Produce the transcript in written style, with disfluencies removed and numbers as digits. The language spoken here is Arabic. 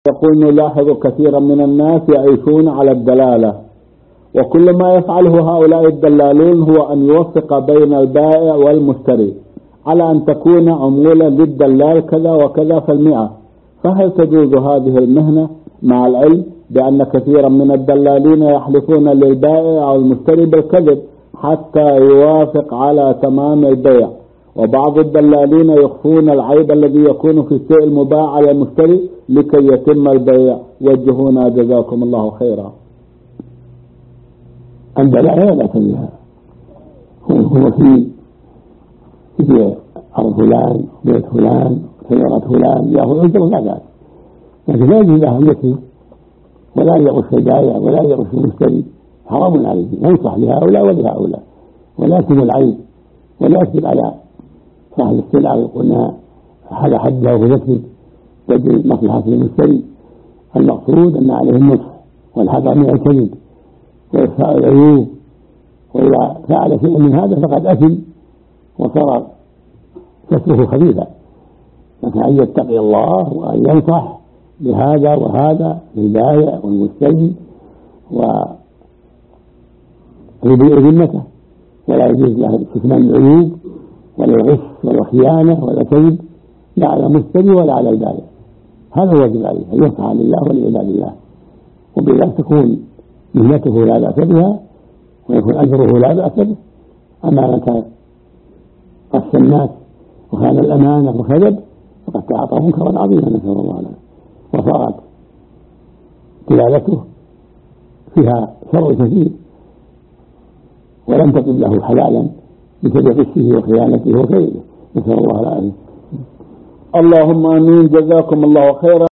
يقول نلاحظ كثيرا من الناس يعيشون على الدلالة، وكل ما يفعله هؤلاء الدلالون هو أن يوفق بين البائع والمشتري على أن تكون عمولة للدلال كذا وكذا فالمئة. فهل تجوز هذه المهنة مع العلم بأن كثيرا من الدلالين يحلفون للبائع أو المشتري بالكذب حتى يوافق على تمام البيع، وبعض الدلالين يخفون العيب الذي يكون في الشيء المباع على المشتري لكي يتم البيع؟ وجهونا جزاكم الله خيرا. الدلالة لا بأس بها، هو في أرض فلان بيت فلان سيارة فلان يأخذ أجر لا بأس، لكن لا يجوز له أن يكذب ولا يغش البائع ولا يغش المشتري، حرام عليه، ينصح لهؤلاء ولهؤلاء ولا يكتم العيب ولا يكذب على صاحب السلعة ويقول انها هذا حدها وهو يكذب تجري مصلحة المشتري. المقصود ان عليه النصح والحذر من الكذب وإخفاء العيوب، وإذا فعل شيء من هذا فقد أثم وصار كسره خبيثا، لكن أن يتقي الله وأن ينصح لهذا وهذا للبائع والمشتري ويبيع ذمته، ولا يجوز له كتمان العيوب ولا الغش ولا الخيانة ولا الكذب لا على المشتري ولا على البائع. هذا واجب عليه أن ينصح لله ولعباد الله، وبذلك تكون مهنته لا بأس بها ويكون أجره لا بأس به. أما من كان قص الناس وخان الأمانة وكذب فقد تعاطى منكرا عظيما نسأل الله عنه، وصارت دلالته فيها شر كثير ولم تكن له حلالا بسبب غشه وخيانته وكيده، نسأل الله العافية. اللهم آمين. جزاكم الله خيرا.